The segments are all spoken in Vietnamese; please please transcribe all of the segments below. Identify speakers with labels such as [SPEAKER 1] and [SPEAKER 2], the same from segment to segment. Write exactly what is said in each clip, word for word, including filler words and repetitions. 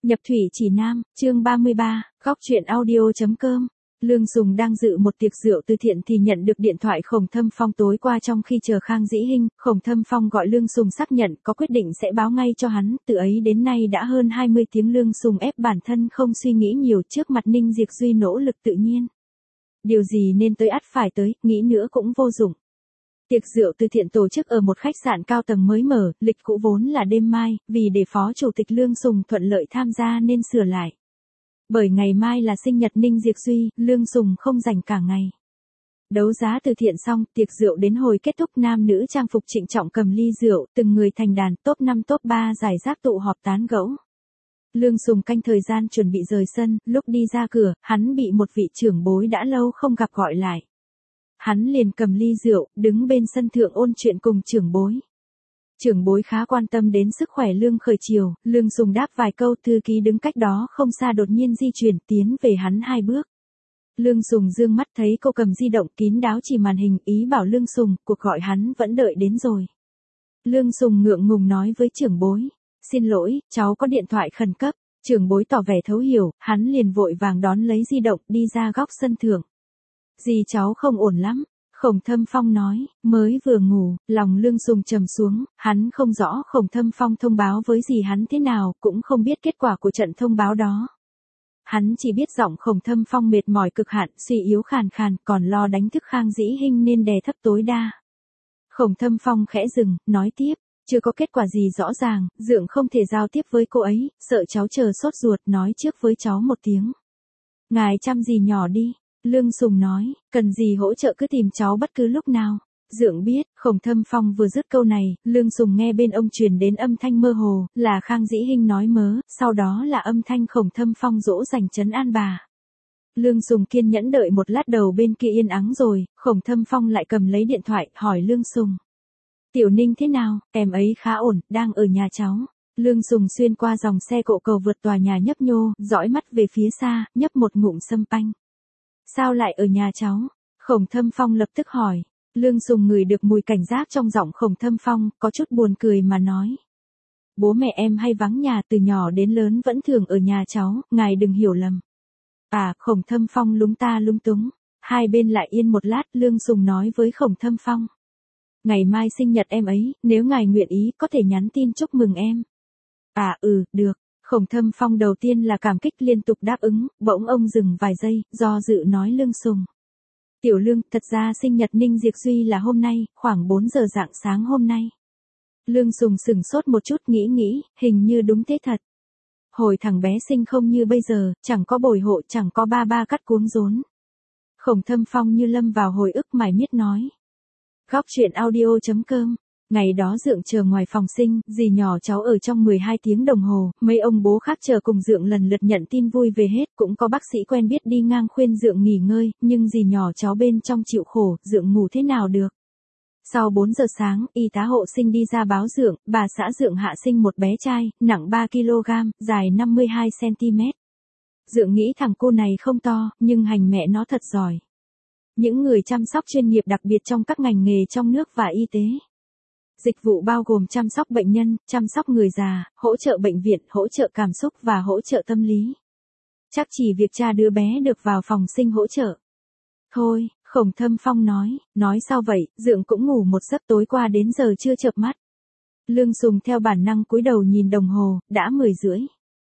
[SPEAKER 1] Nhập thủy chỉ nam, chương ba mươi ba, góc truyện audio.com. Lương Sùng đang dự một tiệc rượu từ thiện thì nhận được điện thoại Khổng Thâm Phong tối qua trong khi chờ Khang Dĩ Hinh. Khổng Thâm Phong gọi Lương Sùng xác nhận có quyết định sẽ báo ngay cho hắn. Từ ấy đến nay đã hơn hai mươi tiếng Lương Sùng ép bản thân không suy nghĩ nhiều trước mặt Ninh Diệp Duy nỗ lực tự nhiên. Điều gì nên tới ắt phải tới, nghĩ nữa cũng vô dụng. Tiệc rượu từ thiện tổ chức ở một khách sạn cao tầng mới mở, lịch cũ vốn là đêm mai, vì để Phó Chủ tịch Lương Sùng thuận lợi tham gia nên sửa lại. Bởi ngày mai là sinh nhật Ninh Diệp Duy, Lương Sùng không rảnh cả ngày. Đấu giá từ thiện xong, tiệc rượu đến hồi kết thúc, nam nữ trang phục trịnh trọng cầm ly rượu, từng người thành đàn, top năm top ba giải rác tụ họp tán gẫu. Lương Sùng canh thời gian chuẩn bị rời sân, lúc đi ra cửa, hắn bị một vị trưởng bối đã lâu không gặp gọi lại. Hắn liền cầm ly rượu, đứng bên sân thượng ôn chuyện cùng trưởng bối. Trưởng bối khá quan tâm đến sức khỏe Lương Khởi Triều, Lương Sùng đáp vài câu, thư ký đứng cách đó không xa đột nhiên di chuyển tiến về hắn hai bước. Lương Sùng dương mắt thấy cô cầm di động kín đáo chỉ màn hình, ý bảo Lương Sùng, cuộc gọi hắn vẫn đợi đến rồi. Lương Sùng ngượng ngùng nói với trưởng bối, xin lỗi, cháu có điện thoại khẩn cấp. Trưởng bối tỏ vẻ thấu hiểu, hắn liền vội vàng đón lấy di động đi ra góc sân thượng. Dì cháu không ổn lắm, Khổng Thâm Phong nói, mới vừa ngủ, lòng Lương Sùng trầm xuống, hắn không rõ Khổng Thâm Phong thông báo với dì hắn thế nào, cũng không biết kết quả của trận thông báo đó. Hắn chỉ biết giọng Khổng Thâm Phong mệt mỏi cực hạn, suy yếu khàn khàn, còn lo đánh thức Khang Dĩ Hinh nên đè thấp tối đa. Khổng Thâm Phong khẽ dừng, nói tiếp, chưa có kết quả gì rõ ràng, Dượng không thể giao tiếp với cô ấy, sợ cháu chờ sốt ruột, nói trước với cháu một tiếng. Ngài chăm dì nhỏ đi. Lương Sùng nói, cần gì hỗ trợ cứ tìm cháu bất cứ lúc nào. Dượng biết, Khổng Thâm Phong vừa dứt câu này, Lương Sùng nghe bên ông truyền đến âm thanh mơ hồ, là Khang Dĩ Hinh nói mớ, sau đó là âm thanh Khổng Thâm Phong dỗ dành trấn an bà. Lương Sùng kiên nhẫn đợi một lát, đầu bên kia yên ắng rồi, Khổng Thâm Phong lại cầm lấy điện thoại, hỏi Lương Sùng. Tiểu Ninh thế nào, em ấy khá ổn, đang ở nhà cháu. Lương Sùng xuyên qua dòng xe cộ cầu vượt tòa nhà nhấp nhô, dõi mắt về phía xa, nhấp một ngụm sâm panh. Sao lại ở nhà cháu? Khổng Thâm Phong lập tức hỏi. Lương Sùng ngửi được mùi cảnh giác trong giọng Khổng Thâm Phong, có chút buồn cười mà nói. Bố mẹ em hay vắng nhà, từ nhỏ đến lớn vẫn thường ở nhà cháu, ngài đừng hiểu lầm. À, Khổng Thâm Phong lúng ta lúng túng. Hai bên lại yên một lát, Lương Sùng nói với Khổng Thâm Phong. Ngày mai sinh nhật em ấy, nếu ngài nguyện ý có thể nhắn tin chúc mừng em. À ừ, được. Khổng Thâm Phong đầu tiên là cảm kích liên tục đáp ứng, bỗng ông dừng vài giây, do dự nói Lương Sùng. Tiểu Lương, thật ra sinh nhật Ninh Diệp Duy là hôm nay, khoảng bốn giờ rạng sáng hôm nay. Lương Sùng sửng sốt một chút, nghĩ nghĩ, hình như đúng thế thật. Hồi thằng bé sinh không như bây giờ, chẳng có bồi hộ, chẳng có ba ba cắt cuống rốn. Khổng Thâm Phong như lâm vào hồi ức mải miết nói. Góc truyện audio.com. Ngày đó Dượng chờ ngoài phòng sinh, dì nhỏ cháu ở trong mười hai tiếng đồng hồ, mấy ông bố khác chờ cùng Dượng lần lượt nhận tin vui về hết, cũng có bác sĩ quen biết đi ngang khuyên Dượng nghỉ ngơi, nhưng dì nhỏ cháu bên trong chịu khổ, Dượng ngủ thế nào được. Sau bốn giờ sáng, y tá hộ sinh đi ra báo Dượng, bà xã Dượng hạ sinh một bé trai, nặng ba ki lô gam, dài năm mươi hai xăng ti mét. Dượng nghĩ thằng cô này không to, nhưng hành mẹ nó thật giỏi. Những người chăm sóc chuyên nghiệp đặc biệt trong các ngành nghề trong nước và y tế. Dịch vụ bao gồm chăm sóc bệnh nhân, chăm sóc người già, hỗ trợ bệnh viện, hỗ trợ cảm xúc và hỗ trợ tâm lý. Chắc chỉ việc cha đứa bé được vào phòng sinh hỗ trợ. Thôi, Khổng Thâm Phong nói, nói sao vậy, Dượng cũng ngủ một giấc tối qua đến giờ chưa chợp mắt. Lương Sùng theo bản năng cúi đầu nhìn đồng hồ, đã mười rưỡi.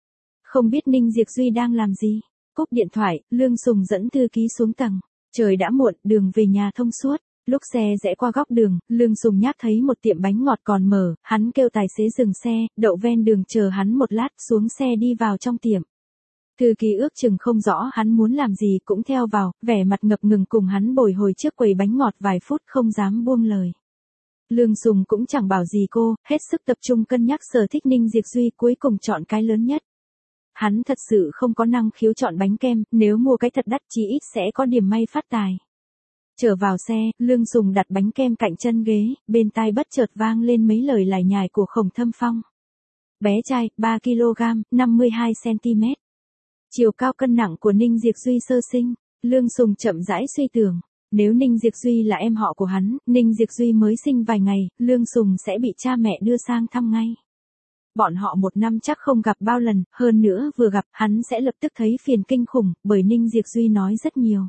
[SPEAKER 1] Không biết Ninh Diệp Duy đang làm gì. Cúp điện thoại, Lương Sùng dẫn thư ký xuống tầng. Trời đã muộn, đường về nhà thông suốt. Lúc xe rẽ qua góc đường, Lương Sùng nhắc thấy một tiệm bánh ngọt còn mở, hắn kêu tài xế dừng xe, đậu ven đường chờ hắn một lát, xuống xe đi vào trong tiệm. Thư ký ước chừng không rõ hắn muốn làm gì cũng theo vào, vẻ mặt ngập ngừng cùng hắn bồi hồi trước quầy bánh ngọt vài phút không dám buông lời. Lương Sùng cũng chẳng bảo gì cô, hết sức tập trung cân nhắc sở thích Ninh Diệp Duy, cuối cùng chọn cái lớn nhất. Hắn thật sự không có năng khiếu chọn bánh kem, nếu mua cái thật đắt chí ít sẽ có điểm may phát tài. Trở vào xe, Lương Sùng đặt bánh kem cạnh chân ghế, bên tai bất chợt vang lên mấy lời lải nhải của Khổng Thâm Phong. Bé trai, ba ki lô gam, năm mươi hai xăng ti mét. Chiều cao cân nặng của Ninh Diệp Duy sơ sinh, Lương Sùng chậm rãi suy tưởng. Nếu Ninh Diệp Duy là em họ của hắn, Ninh Diệp Duy mới sinh vài ngày, Lương Sùng sẽ bị cha mẹ đưa sang thăm ngay. bọn họ một năm chắc không gặp bao lần, hơn nữa vừa gặp hắn sẽ lập tức thấy phiền kinh khủng, bởi Ninh Diệp Duy nói rất nhiều.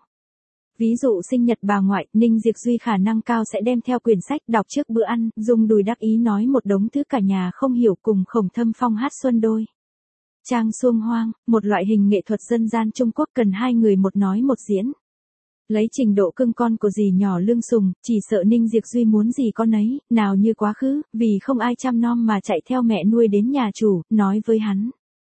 [SPEAKER 1] Ví dụ sinh nhật bà ngoại, Ninh Diệp Duy khả năng cao sẽ đem theo quyển sách đọc trước bữa ăn, dùng đùi đắc ý nói một đống thứ cả nhà không hiểu cùng Khổng Thâm Phong hát xuân đôi. Trang xuông hoang, một loại hình nghệ thuật dân gian Trung Quốc cần hai người một nói một diễn. Lấy trình độ cưng con của dì nhỏ Lương Sùng, chỉ sợ Ninh Diệp Duy muốn gì con ấy, nào như quá khứ, vì không ai chăm nom mà chạy theo mẹ nuôi đến nhà chủ, nói với hắn.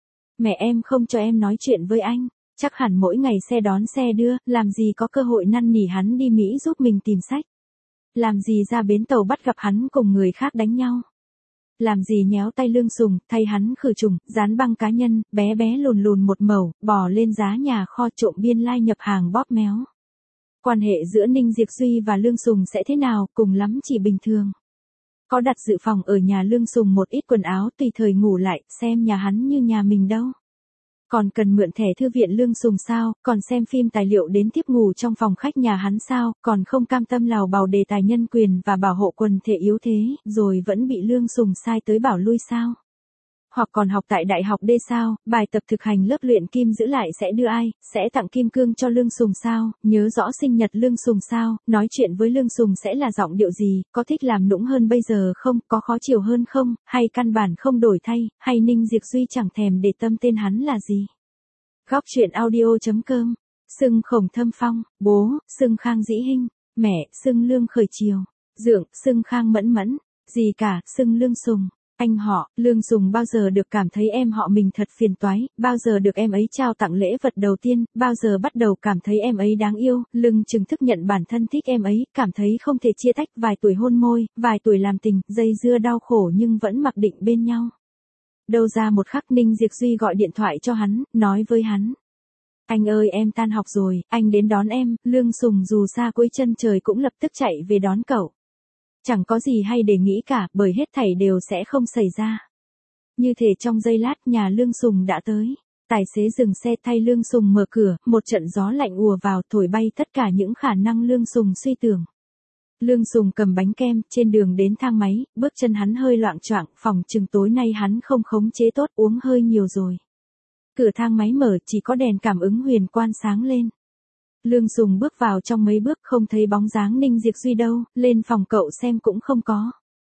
[SPEAKER 1] Mẹ em không cho em nói chuyện với anh, chắc hẳn mỗi ngày xe đón xe đưa, làm gì có cơ hội năn nỉ hắn đi Mỹ giúp mình tìm sách. Làm gì ra bến tàu bắt gặp hắn cùng người khác đánh nhau. Làm gì nhéo tay Lương Sùng, thay hắn khử trùng, dán băng cá nhân, bé bé lùn lùn một mẩu, bò lên giá nhà kho trộm biên lai nhập hàng bóp méo. Quan hệ giữa Ninh Diệp Duy và Lương Sùng sẽ thế nào, cùng lắm chỉ bình thường. Có đặt dự phòng ở nhà Lương Sùng một ít quần áo tùy thời ngủ lại, xem nhà hắn như nhà mình đâu. Còn cần mượn thẻ thư viện Lương Sùng sao, còn xem phim tài liệu đến tiếp ngủ trong phòng khách nhà hắn sao, còn không cam tâm lào bào đề tài nhân quyền và bảo hộ quần thể yếu thế, rồi vẫn bị Lương Sùng sai tới bảo lui sao. Hoặc còn học tại đại học D sao, bài tập thực hành lớp luyện kim giữ lại sẽ đưa ai, sẽ tặng kim cương cho Lương Sùng sao, nhớ rõ sinh nhật Lương Sùng sao, nói chuyện với Lương Sùng sẽ là giọng điệu gì, có thích làm nũng hơn bây giờ không, có khó chịu hơn không, hay căn bản không đổi thay, hay Ninh Diệp Duy chẳng thèm để tâm tên hắn là gì. Góc truyện audio.com, xưng Khổng Thâm Phong, bố, xưng Khang Dĩ Hinh, mẹ, xưng Lương Khởi Triều, dượng, xưng Khang Mẫn Mẫn, gì cả, xưng Lương Sùng. Anh họ, Lương Sùng bao giờ được cảm thấy em họ mình thật phiền toái, bao giờ được em ấy trao tặng lễ vật đầu tiên, bao giờ bắt đầu cảm thấy em ấy đáng yêu, lưng chừng thức nhận bản thân thích em ấy, cảm thấy không thể chia tách, vài tuổi hôn môi, vài tuổi làm tình, dây dưa đau khổ nhưng vẫn mặc định bên nhau. Đâu ra một khắc Ninh Diệp Duy gọi điện thoại cho hắn, nói với hắn. Anh ơi em tan học rồi, anh đến đón em, Lương Sùng dù xa cuối chân trời cũng lập tức chạy về đón cậu. Chẳng có gì hay để nghĩ cả, bởi hết thảy đều sẽ không xảy ra. Như thể trong giây lát nhà Lương Sùng đã tới. Tài xế dừng xe thay Lương Sùng mở cửa, một trận gió lạnh ùa vào thổi bay tất cả những khả năng Lương Sùng suy tưởng. Lương Sùng cầm bánh kem, trên đường đến thang máy, bước chân hắn hơi loạng choạng, phòng chừng tối nay hắn không khống chế tốt, uống hơi nhiều rồi. Cửa thang máy mở, chỉ có đèn cảm ứng huyền quan sáng lên. Lương Sùng bước vào trong mấy bước không thấy bóng dáng Ninh Diệp Duy đâu, lên phòng cậu xem cũng không có.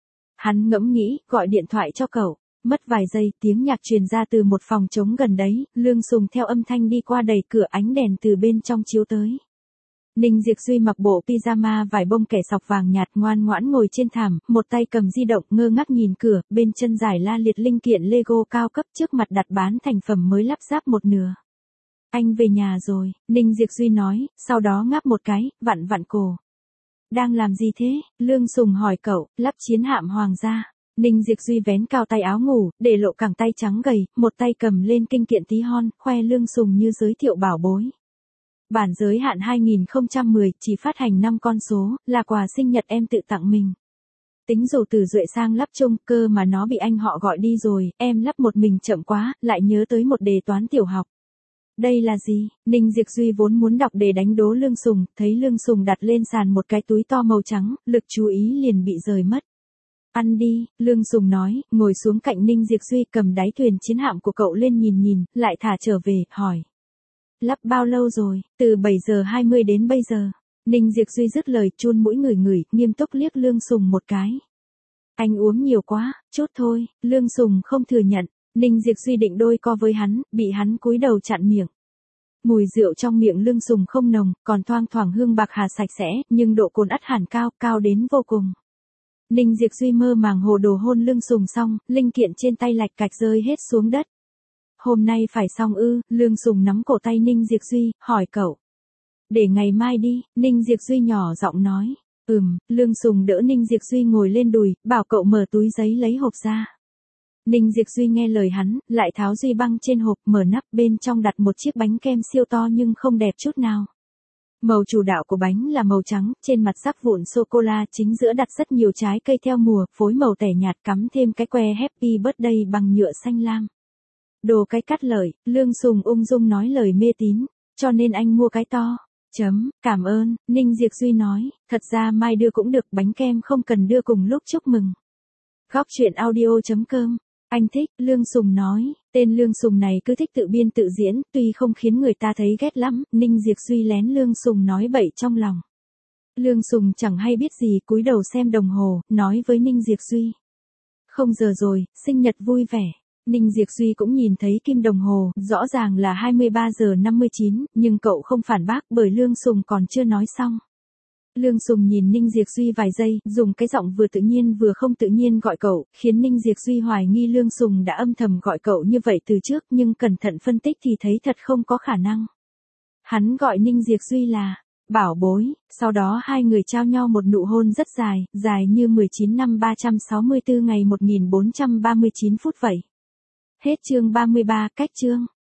[SPEAKER 1] Hắn ngẫm nghĩ, gọi điện thoại cho cậu. Mất vài giây, tiếng nhạc truyền ra từ một phòng trống gần đấy, Lương Sùng theo âm thanh đi qua đẩy cửa, ánh đèn từ bên trong chiếu tới. Ninh Diệp Duy mặc bộ pyjama vải bông kẻ sọc vàng nhạt, ngoan ngoãn ngồi trên thảm, một tay cầm di động, ngơ ngác nhìn cửa, bên chân giải la liệt linh kiện Lego cao cấp, trước mặt đặt bán thành phẩm mới lắp ráp một nửa. Anh về nhà rồi, Ninh Diệp Duy nói, sau đó ngáp một cái, vặn vặn cổ. Đang làm gì thế? Lương Sùng hỏi cậu, lắp chiến hạm hoàng gia. Ninh Diệp Duy vén cao tay áo ngủ, để lộ cẳng tay trắng gầy, một tay cầm lên kinh kiện tí hon, khoe Lương Sùng như giới thiệu bảo bối. Bản giới hạn hai nghìn không trăm mười, chỉ phát hành năm con số, là quà sinh nhật em tự tặng mình. Tính dù từ Duệ sang lắp chung, cơ mà nó bị anh họ gọi đi rồi, em lắp một mình chậm quá, lại nhớ tới một đề toán tiểu học. Đây là gì? Ninh Diệp Duy vốn muốn đọc đề đánh đố Lương Sùng, thấy Lương Sùng đặt lên sàn một cái túi to màu trắng, lực chú ý liền bị rời mất. Ăn đi, Lương Sùng nói, ngồi xuống cạnh Ninh Diệp Duy, cầm đáy thuyền chiến hạm của cậu lên nhìn nhìn, lại thả trở về, hỏi. Lắp bao lâu rồi? Từ bảy giờ hai mươi đến bây giờ. Ninh Diệp Duy dứt lời, chun mũi ngửi ngửi, nghiêm túc liếc Lương Sùng một cái. Anh uống nhiều quá, chút thôi, Lương Sùng không thừa nhận. Ninh Diệp Duy định đôi co với hắn, bị hắn cúi đầu chặn miệng. Mùi rượu trong miệng Lương Sùng không nồng, còn thoang thoảng hương bạc hà sạch sẽ, nhưng độ cồn ắt hẳn cao, cao đến vô cùng. Ninh Diệp Duy mơ màng hồ đồ hôn Lương Sùng xong, linh kiện trên tay lạch cạch rơi hết xuống đất. Hôm nay phải xong ư? Lương Sùng nắm cổ tay Ninh Diệp Duy, hỏi cậu. Để ngày mai đi, Ninh Diệp Duy nhỏ giọng nói. Ừm, Lương Sùng đỡ Ninh Diệp Duy ngồi lên đùi, bảo cậu mở túi giấy lấy hộp ra. Ninh Diệp Duy nghe lời hắn, lại tháo duy băng trên hộp, mở nắp, bên trong đặt một chiếc bánh kem siêu to nhưng không đẹp chút nào. Màu chủ đạo của bánh là màu trắng, trên mặt rắc vụn sô-cô-la, chính giữa đặt rất nhiều trái cây theo mùa, phối màu tẻ nhạt, cắm thêm cái que Happy Birthday bằng nhựa xanh lam. Đồ cái cắt lợi, Lương Sùng ung dung nói lời mê tín, cho nên anh mua cái to. Chấm, cảm ơn, Ninh Diệp Duy nói, thật ra mai đưa cũng được, bánh kem không cần đưa cùng lúc chúc mừng. Góc truyện audio.com Anh thích, Lương Sùng nói, tên Lương Sùng này cứ thích tự biên tự diễn, tuy không khiến người ta thấy ghét lắm, Ninh Diệp Duy lén Lương Sùng nói bậy trong lòng. Lương Sùng chẳng hay biết gì, cúi đầu xem đồng hồ, nói với Ninh Diệp Duy. Không giờ rồi, sinh nhật vui vẻ. Ninh Diệp Duy cũng nhìn thấy kim đồng hồ, rõ ràng là hai mươi ba giờ năm mươi chín, nhưng cậu không phản bác bởi Lương Sùng còn chưa nói xong. Lương Sùng nhìn Ninh Diệp Duy vài giây, dùng cái giọng vừa tự nhiên vừa không tự nhiên gọi cậu, khiến Ninh Diệp Duy hoài nghi Lương Sùng đã âm thầm gọi cậu như vậy từ trước, nhưng cẩn thận phân tích thì thấy thật không có khả năng. Hắn gọi Ninh Diệp Duy là bảo bối, sau đó hai người trao nhau một nụ hôn rất dài, dài như mười chín năm ba trăm sáu mươi tư ngày một nghìn bốn trăm ba mươi chín phút vậy. Hết chương ba mươi ba, cách chương.